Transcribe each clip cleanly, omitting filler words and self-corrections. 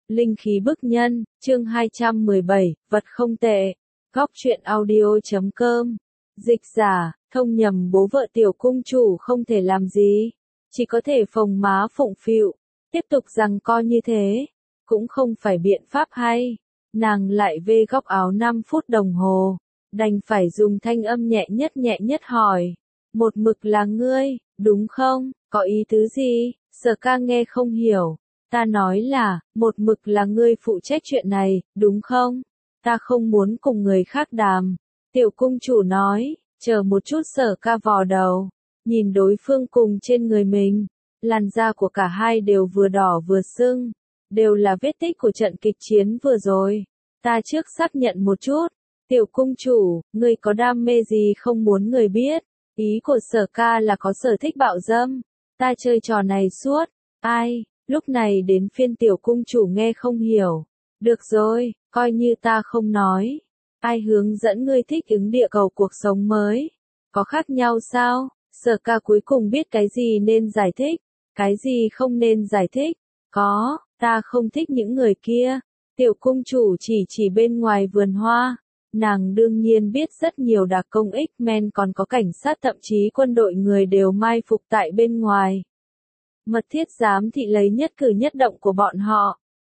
Linh khí bức nhân, chương 217, vật không tệ. Góc truyện audio.com. Dịch giả, thông nhầm bố vợ tiểu cung chủ không thể làm gì. Chỉ có thể phồng má phụng phịu. Tiếp tục giằng co như thế. Cũng không phải biện pháp hay. Nàng lại vê góc áo 5 phút đồng hồ. Đành phải dùng thanh âm nhẹ nhất hỏi. Một mực là ngươi, đúng không? Có ý tứ gì? Sở ca nghe không hiểu. Ta nói là, một mực là ngươi phụ trách chuyện này, đúng không? Ta không muốn cùng người khác đàm. Tiểu cung chủ nói, chờ một chút. Sở ca vò đầu. Nhìn đối phương cùng trên người mình. Làn da của cả hai đều vừa đỏ vừa sưng. Đều là vết tích của trận kịch chiến vừa rồi. Ta trước xác nhận một chút. Tiểu cung chủ, ngươi có đam mê gì không muốn người biết? Ý của Sở ca là có sở thích bạo dâm. Ta chơi trò này suốt. Ai? Lúc này đến phiên tiểu cung chủ nghe không hiểu. Được rồi, coi như ta không nói. Ai hướng dẫn ngươi thích ứng địa cầu cuộc sống mới? Có khác nhau sao? Sở ca cuối cùng biết cái gì nên giải thích, cái gì không nên giải thích. Có, ta không thích những người kia. Tiểu cung chủ chỉ bên ngoài vườn hoa. Nàng đương nhiên biết rất nhiều đặc công X-Men còn có cảnh sát thậm chí quân đội người đều mai phục tại bên ngoài. Mật thiết giám thị lấy nhất cử nhất động của bọn họ.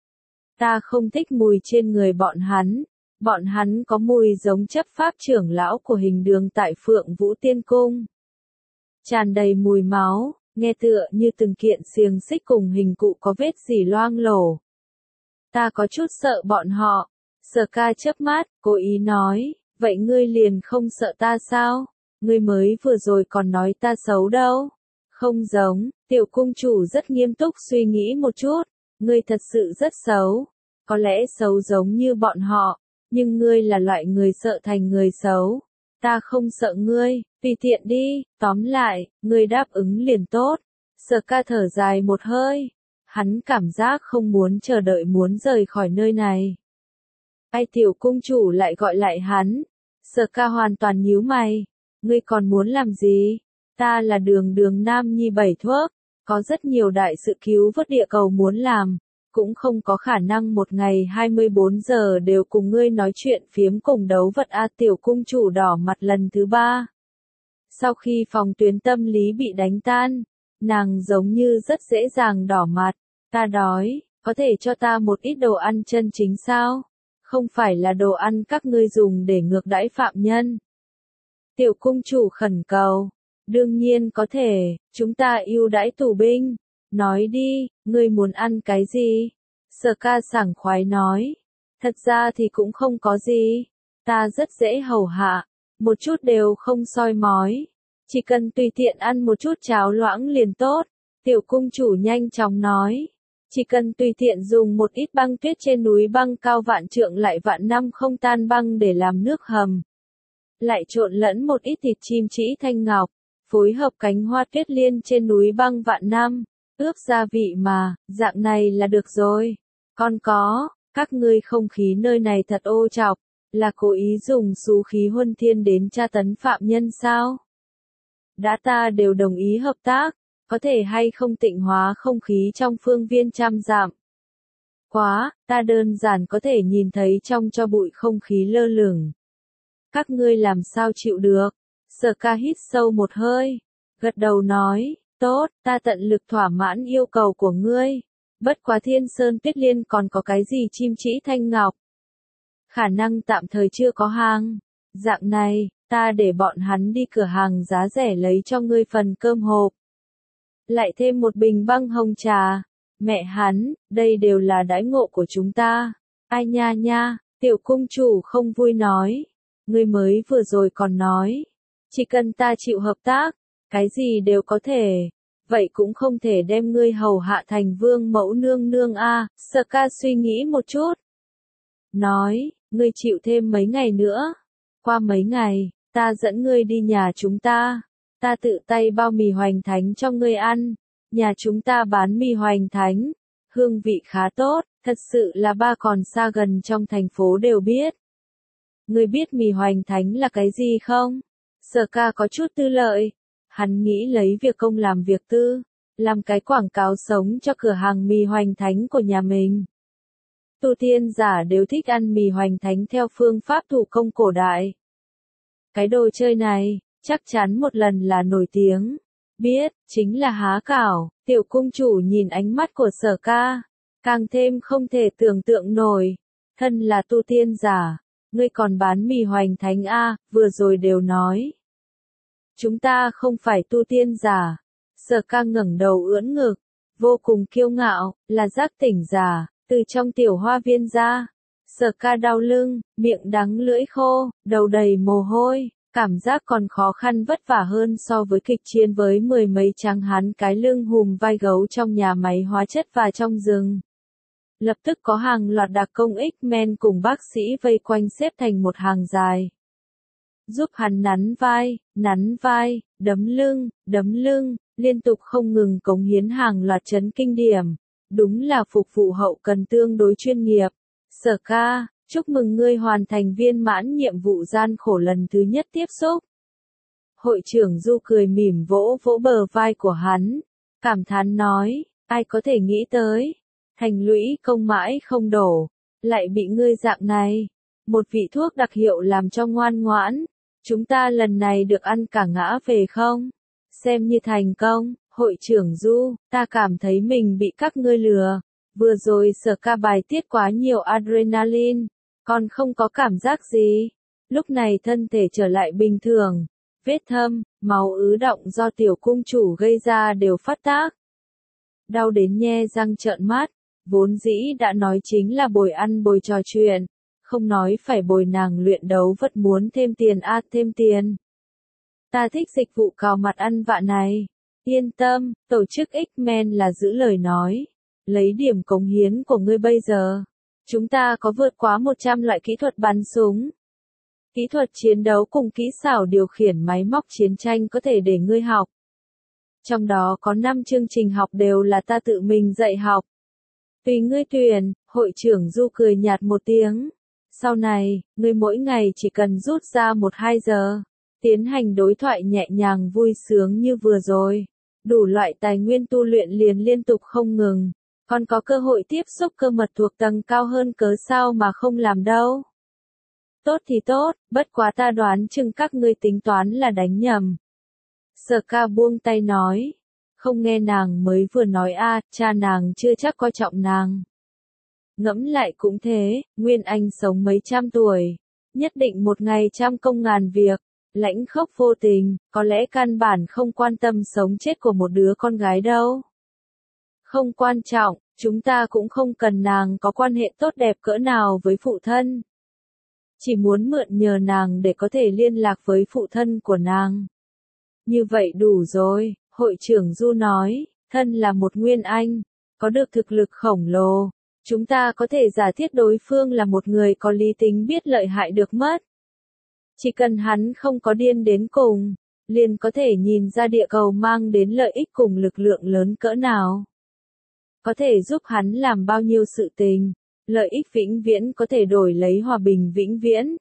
Ta không thích mùi trên người bọn hắn có mùi giống chấp pháp trưởng lão của hình đường tại Phượng Vũ Tiên Cung. Tràn đầy mùi máu, nghe tựa như từng kiện xiềng xích cùng hình cụ có vết rỉ loang lổ. Ta có chút sợ bọn họ. Sở ca chớp mắt, cố ý nói, vậy ngươi liền không sợ ta sao? Ngươi mới vừa rồi còn nói ta xấu đâu. Không giống, tiểu cung chủ rất nghiêm túc suy nghĩ một chút. Ngươi thật sự rất xấu. Có lẽ xấu giống như bọn họ, nhưng ngươi là loại người sợ thành người xấu. Ta không sợ ngươi, tùy tiện đi, tóm lại, ngươi đáp ứng liền tốt. Sở ca thở dài một hơi. Hắn cảm giác không muốn chờ đợi muốn rời khỏi nơi này. Ai tiểu cung chủ lại gọi lại hắn. Sở ca hoàn toàn nhíu mày. Ngươi còn muốn làm gì? Ta là đường Nam Nhi bảy thuốc. Có rất nhiều đại sự cứu vớt địa cầu muốn làm. Cũng không có khả năng một ngày 24 giờ đều cùng ngươi nói chuyện phiếm cùng đấu vật a. Tiểu cung chủ đỏ mặt lần thứ 3. Sau khi phòng tuyến tâm lý bị đánh tan, nàng giống như rất dễ dàng đỏ mặt. Ta đói, có thể cho ta một ít đồ ăn chân chính sao? Không phải là đồ ăn các ngươi dùng để ngược đãi phạm nhân. Tiểu cung chủ khẩn cầu. Đương nhiên có thể, chúng ta ưu đãi tù binh. Nói đi, ngươi muốn ăn cái gì? Sở ca sảng khoái nói. Thật ra thì cũng không có gì. Ta rất dễ hầu hạ. Một chút đều không soi mói. Chỉ cần tùy tiện ăn một chút cháo loãng liền tốt. Tiểu cung chủ nhanh chóng nói. Chỉ cần tùy tiện dùng một ít băng tuyết trên núi băng cao vạn trượng lại vạn năm không tan băng để làm nước hầm. Lại trộn lẫn một ít thịt chim trĩ thanh ngọc, phối hợp cánh hoa tuyết liên trên núi băng vạn năm, ướp gia vị mà, dạng này là được rồi. Còn có, các ngươi không khí nơi này thật ô trọc, là cố ý dùng xú khí huân thiên đến tra tấn phạm nhân sao? Đã ta đều đồng ý hợp tác. Có thể hay không tịnh hóa không khí trong phương viên trăm dặm? Quá, ta đơn giản có thể nhìn thấy trong cho bụi không khí lơ lửng. Các ngươi làm sao chịu được? Sở ca hít sâu một hơi, gật đầu nói, tốt, ta tận lực thỏa mãn yêu cầu của ngươi. Bất quá Thiên Sơn Tuyết Liên còn có cái gì chim trĩ thanh ngọc? Khả năng tạm thời chưa có hàng. Dạng này, ta để bọn hắn đi cửa hàng giá rẻ lấy cho ngươi phần cơm hộp. Lại thêm một bình băng hồng trà. Mẹ hắn, đây đều là đãi ngộ của chúng ta. Ai nha, tiểu cung chủ không vui nói. Ngươi mới vừa rồi còn nói. Chỉ cần ta chịu hợp tác, cái gì đều có thể. Vậy cũng không thể đem ngươi hầu hạ thành vương mẫu nương a. Sở ca suy nghĩ một chút. Nói, ngươi chịu thêm mấy ngày nữa. Qua mấy ngày, ta dẫn ngươi đi nhà chúng ta. Ta tự tay bao mì hoành thánh cho ngươi ăn. Nhà chúng ta bán mì hoành thánh. Hương vị khá tốt, thật sự là ba còn xa gần trong thành phố đều biết. Ngươi biết mì hoành thánh là cái gì không? Sở ca có chút tư lợi. Hắn nghĩ lấy việc công làm việc tư. Làm cái quảng cáo sống cho cửa hàng mì hoành thánh của nhà mình. tu tiên giả đều thích ăn mì hoành thánh theo phương pháp thủ công cổ đại. Cái đồ chơi này, chắc chắn một lần là nổi tiếng. Biết, chính là há cảo, tiểu cung chủ nhìn ánh mắt của Sở Ca, càng thêm không thể tưởng tượng nổi. Thân là tu tiên giả, ngươi còn bán mì hoành thánh a, vừa rồi đều nói. Chúng ta không phải tu tiên giả. Sở Ca ngẩng đầu ưỡn ngực, vô cùng kiêu ngạo, là giác tỉnh giả, từ trong tiểu hoa viên ra. Sở Ca đau lưng, miệng đắng lưỡi khô, đầu đầy mồ hôi, cảm giác còn khó khăn vất vả hơn so với kịch chiến với mười mấy tráng hán cái lưng hùm vai gấu trong nhà máy hóa chất và trong rừng. Lập tức có hàng loạt đặc công X-Men cùng bác sĩ vây quanh xếp thành một hàng dài. Giúp hắn nắn vai, đấm lưng, liên tục không ngừng cống hiến hàng loạt chấn kinh điểm. Đúng là phục vụ hậu cần tương đối chuyên nghiệp. Sở Ca, chúc mừng ngươi hoàn thành viên mãn nhiệm vụ gian khổ lần thứ nhất tiếp xúc. Hội trưởng Du cười mỉm vỗ vỗ bờ vai của hắn, cảm thán nói, ai có thể nghĩ tới, thành lũy công mãi không đổ, lại bị ngươi dạng này, một vị thuốc đặc hiệu làm cho ngoan ngoãn, chúng ta lần này được ăn cả ngã về không? Xem như thành công, hội trưởng Du, ta cảm thấy mình bị các ngươi lừa, vừa rồi Sở Ca bài tiết quá nhiều adrenaline, còn không có cảm giác gì, lúc này thân thể trở lại bình thường, vết thâm, máu ứ động do tiểu cung chủ gây ra đều phát tác. Đau đến nhe răng trợn mắt, vốn dĩ đã nói chính là bồi ăn bồi trò chuyện, không nói phải bồi nàng luyện đấu vẫn muốn thêm tiền thêm tiền. Ta thích dịch vụ cào mặt ăn vạ này. Yên tâm, tổ chức X-Men là giữ lời nói. Lấy điểm cống hiến của ngươi bây giờ. Chúng ta có vượt quá 100 loại kỹ thuật bắn súng. Kỹ thuật chiến đấu cùng kỹ xảo điều khiển máy móc chiến tranh có thể để ngươi học. Trong đó có 5 chương trình học đều là ta tự mình dạy học. Tùy ngươi tuyển, hội trưởng Du cười nhạt một tiếng. Sau này, ngươi mỗi ngày chỉ cần rút ra 1-2 giờ. Tiến hành đối thoại nhẹ nhàng vui sướng như vừa rồi. Đủ loại tài nguyên tu luyện liền liên tục không ngừng. Còn có cơ hội tiếp xúc cơ mật thuộc tầng cao hơn cớ sao mà không làm đâu. Tốt thì tốt, bất quá ta đoán chừng các ngươi tính toán là đánh nhầm. Sở Ca buông tay nói. Không nghe nàng mới vừa nói cha nàng chưa chắc coi trọng nàng. Ngẫm lại cũng thế, Nguyên Anh sống mấy trăm tuổi. Nhất định một ngày trăm công ngàn việc. Lãnh khốc vô tình, có lẽ căn bản không quan tâm sống chết của một đứa con gái đâu. Không quan trọng, chúng ta cũng không cần nàng có quan hệ tốt đẹp cỡ nào với phụ thân. Chỉ muốn mượn nhờ nàng để có thể liên lạc với phụ thân của nàng. Như vậy đủ rồi, hội trưởng Du nói, thân là một Nguyên Anh, có được thực lực khổng lồ. Chúng ta có thể giả thiết đối phương là một người có lý tính biết lợi hại được mất. Chỉ cần hắn không có điên đến cùng, liền có thể nhìn ra địa cầu mang đến lợi ích cùng lực lượng lớn cỡ nào. Có thể giúp hắn làm bao nhiêu sự tình, lợi ích vĩnh viễn có thể đổi lấy hòa bình vĩnh viễn.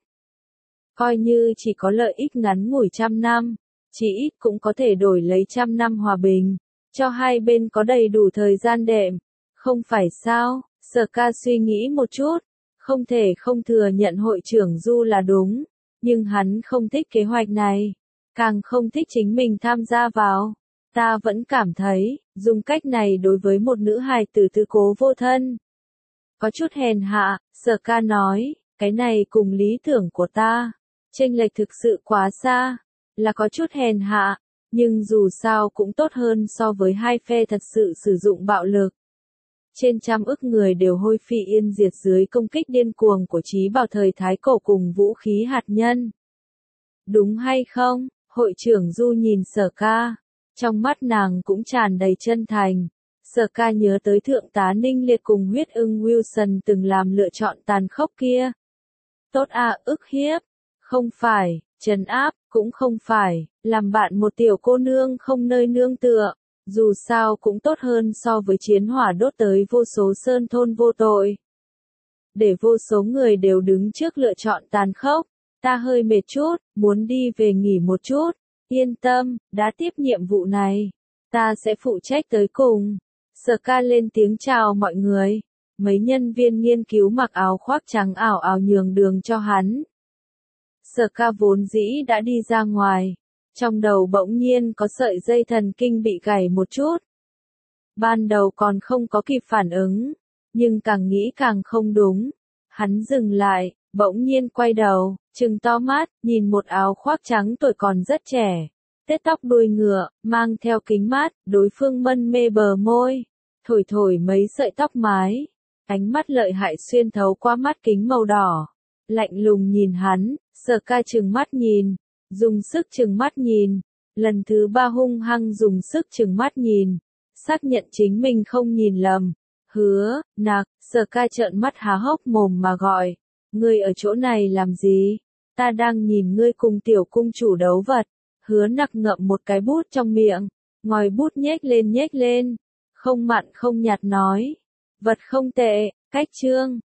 Coi như chỉ có lợi ích ngắn ngủi 100 năm, chỉ ít cũng có thể đổi lấy 100 năm hòa bình, cho hai bên có đầy đủ thời gian đệm. Không phải sao? Sở Ca suy nghĩ một chút, không thể không thừa nhận hội trưởng Du là đúng. Nhưng hắn không thích kế hoạch này, càng không thích chính mình tham gia vào. Ta vẫn cảm thấy, dùng cách này đối với một nữ hài tử tư cố vô thân. Có chút hèn hạ, Sở Ca nói, cái này cùng lý tưởng của ta, chênh lệch thực sự quá xa, là có chút hèn hạ, nhưng dù sao cũng tốt hơn so với hai phe thật sự sử dụng bạo lực. Trên trăm ức người đều hôi phi yên diệt dưới công kích điên cuồng của Trí Bảo thời Thái Cổ cùng vũ khí hạt nhân. Đúng hay không? Hội trưởng Du nhìn Sở Ca. Trong mắt nàng cũng tràn đầy chân thành. Sở Ca nhớ tới Thượng tá Ninh Liệt cùng Huyết Ưng Wilson từng làm lựa chọn tàn khốc kia. Tốt ức hiếp. Không phải, trấn áp, cũng không phải, làm bạn một tiểu cô nương không nơi nương tựa. Dù sao cũng tốt hơn so với chiến hỏa đốt tới vô số sơn thôn vô tội. Để vô số người đều đứng trước lựa chọn tàn khốc. Ta hơi mệt chút, muốn đi về nghỉ một chút. Yên tâm, đã tiếp nhiệm vụ này. Ta sẽ phụ trách tới cùng. Sở Ca lên tiếng chào mọi người. Mấy nhân viên nghiên cứu mặc áo khoác trắng ảo ảo nhường đường cho hắn. Sở Ca vốn dĩ đã đi ra ngoài. Trong đầu bỗng nhiên có sợi dây thần kinh bị gãy một chút. Ban đầu còn không có kịp phản ứng, nhưng càng nghĩ càng không đúng. Hắn dừng lại, bỗng nhiên quay đầu, trừng to mắt, nhìn một áo khoác trắng tuổi còn rất trẻ. Tết tóc đuôi ngựa, mang theo kính mát, đối phương mân mê bờ môi. Thổi thổi mấy sợi tóc mái. Ánh mắt lợi hại xuyên thấu qua mắt kính màu đỏ. Lạnh lùng nhìn hắn, Sở Ca trừng mắt nhìn. Dùng sức trừng mắt nhìn. Lần thứ 3 hung hăng dùng sức trừng mắt nhìn. Xác nhận chính mình không nhìn lầm. Hứa, Nặc, Sở Ca trợn mắt há hốc mồm mà gọi. Ngươi ở chỗ này làm gì? Ta đang nhìn ngươi cùng tiểu cung chủ đấu vật. Hứa Nặc ngậm một cái bút trong miệng. Ngòi bút nhếch lên. Không mặn không nhạt nói. Vật không tệ, cách chương.